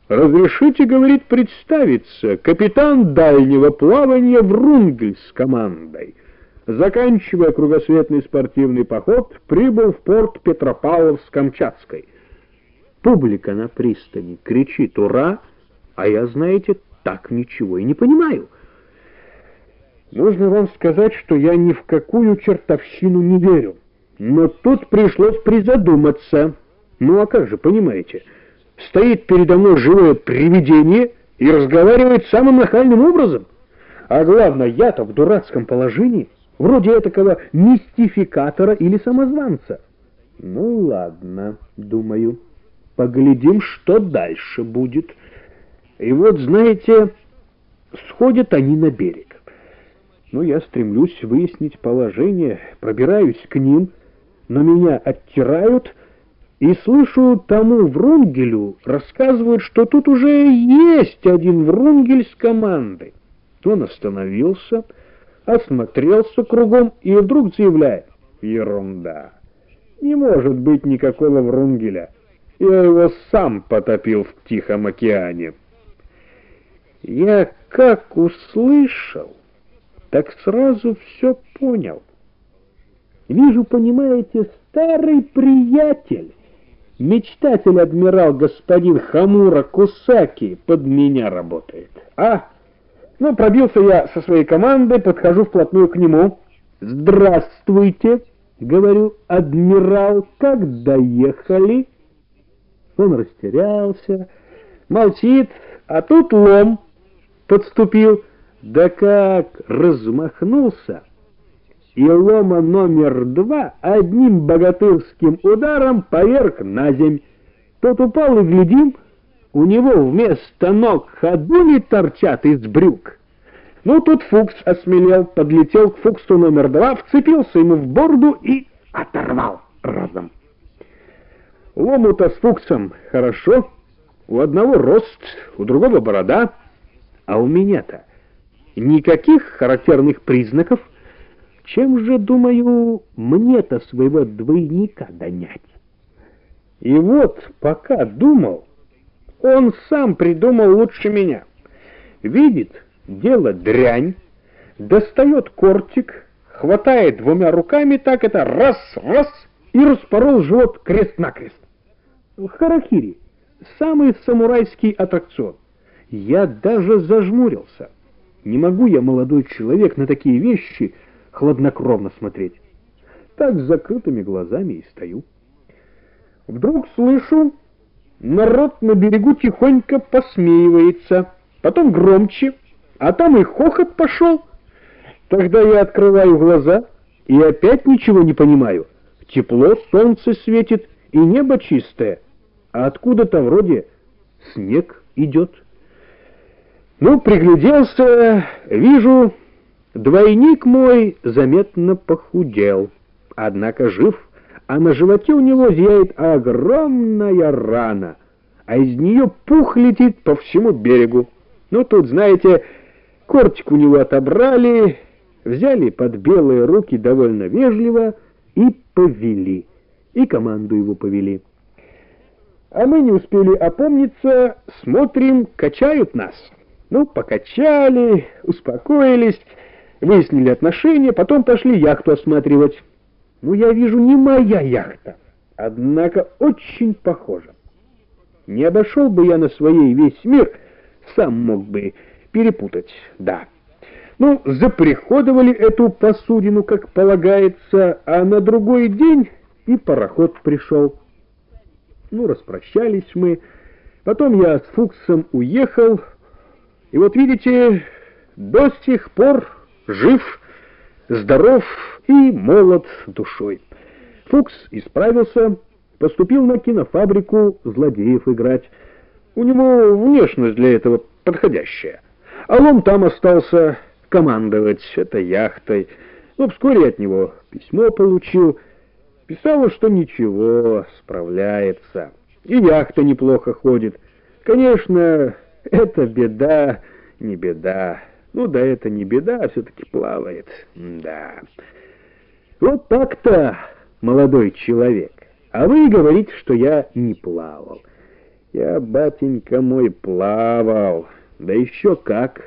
«Разрешите, — говорит, — представиться, капитан дальнего плавания Врунгель с командой, заканчивая кругосветный спортивный поход, прибыл в порт Петропавловск-Камчатской». Публика на пристани кричит «Ура!», а я, знаете, так ничего и не понимаю. Нужно вам сказать, что я ни в какую чертовщину не верю. Но тут пришлось призадуматься. Ну а как же, понимаете, стоит передо мной живое привидение и разговаривает самым нахальным образом. А главное, я-то в дурацком положении, вроде этакого мистификатора или самозванца. Ну ладно, думаю, поглядим, что дальше будет. И вот, знаете, сходят они на берег. Ну, я стремлюсь выяснить положение, пробираюсь к ним, но меня оттирают, и слышу, тому Врунгелю рассказывают, что тут уже есть один Врунгель с командой. Он остановился, осмотрелся кругом и вдруг заявляет: «Ерунда! Не может быть никакого Врунгеля! Я его сам потопил в Тихом океане!» Я как услышал, так сразу все понял. Вижу, понимаете, старый приятель, мечтатель-адмирал господин Хамура Кусаки под меня работает. Ну, пробился я со своей командой, подхожу вплотную к нему. «Здравствуйте, — говорю, — адмирал, как доехали?» Он растерялся, молчит, а тут Лом подступил, да как размахнулся, и Лома номер 2 одним богатырским ударом поверг на земь. Тот упал, и глядим, у него вместо ног ходули торчат из брюк. Ну, тут Фукс осмелел, подлетел к Фуксу номер 2, вцепился ему в бороду и оторвал разом. Лому-то с Фуксом хорошо, у одного рост, у другого борода, а у меня-то никаких характерных признаков. Чем же, думаю, мне-то своего двойника донять? И вот, пока думал, он сам придумал лучше меня. Видит, дело дрянь, достает кортик, хватает двумя руками, так это раз, и распорол живот крест-накрест. Харакири, самый самурайский аттракцион. Я даже зажмурился. Не могу я, молодой человек, на такие вещи хладнокровно смотреть. Так с закрытыми глазами и стою. Вдруг слышу, народ на берегу тихонько посмеивается, потом громче, а там и хохот пошел. Тогда я открываю глаза и опять ничего не понимаю. Тепло, солнце светит и небо чистое, а откуда-то вроде снег идет. Ну, пригляделся, вижу, двойник мой заметно похудел, однако жив, а на животе у него зияет огромная рана, а из нее пух летит по всему берегу. Ну, тут, знаете, кортик у него отобрали, взяли под белые руки довольно вежливо и повели, и команду его повели. А мы не успели опомниться, смотрим, качают нас. Ну, покачали, успокоились, выяснили отношения, потом пошли яхту осматривать. Ну, я вижу, не моя яхта, однако очень похожа. Не обошел бы я на своей весь мир, сам мог бы перепутать, да. Ну, заприходовали эту посудину, как полагается, а на другой день и пароход пришел. Ну, распрощались мы, потом я с Фуксом уехал, и вот видите, до сих пор жив, здоров и молод душой. Фукс исправился, поступил на кинофабрику злодеев играть. У него внешность для этого подходящая. А он там остался командовать этой яхтой. Но вскоре от него письмо получил. Писало, что ничего, справляется. И яхта неплохо ходит. Конечно, это беда, не беда. Ну да, это не беда, а все-таки плавает. Да. Вот так-то, молодой человек. А вы говорите, что я не плавал. Я, батенька мой, плавал, да еще как.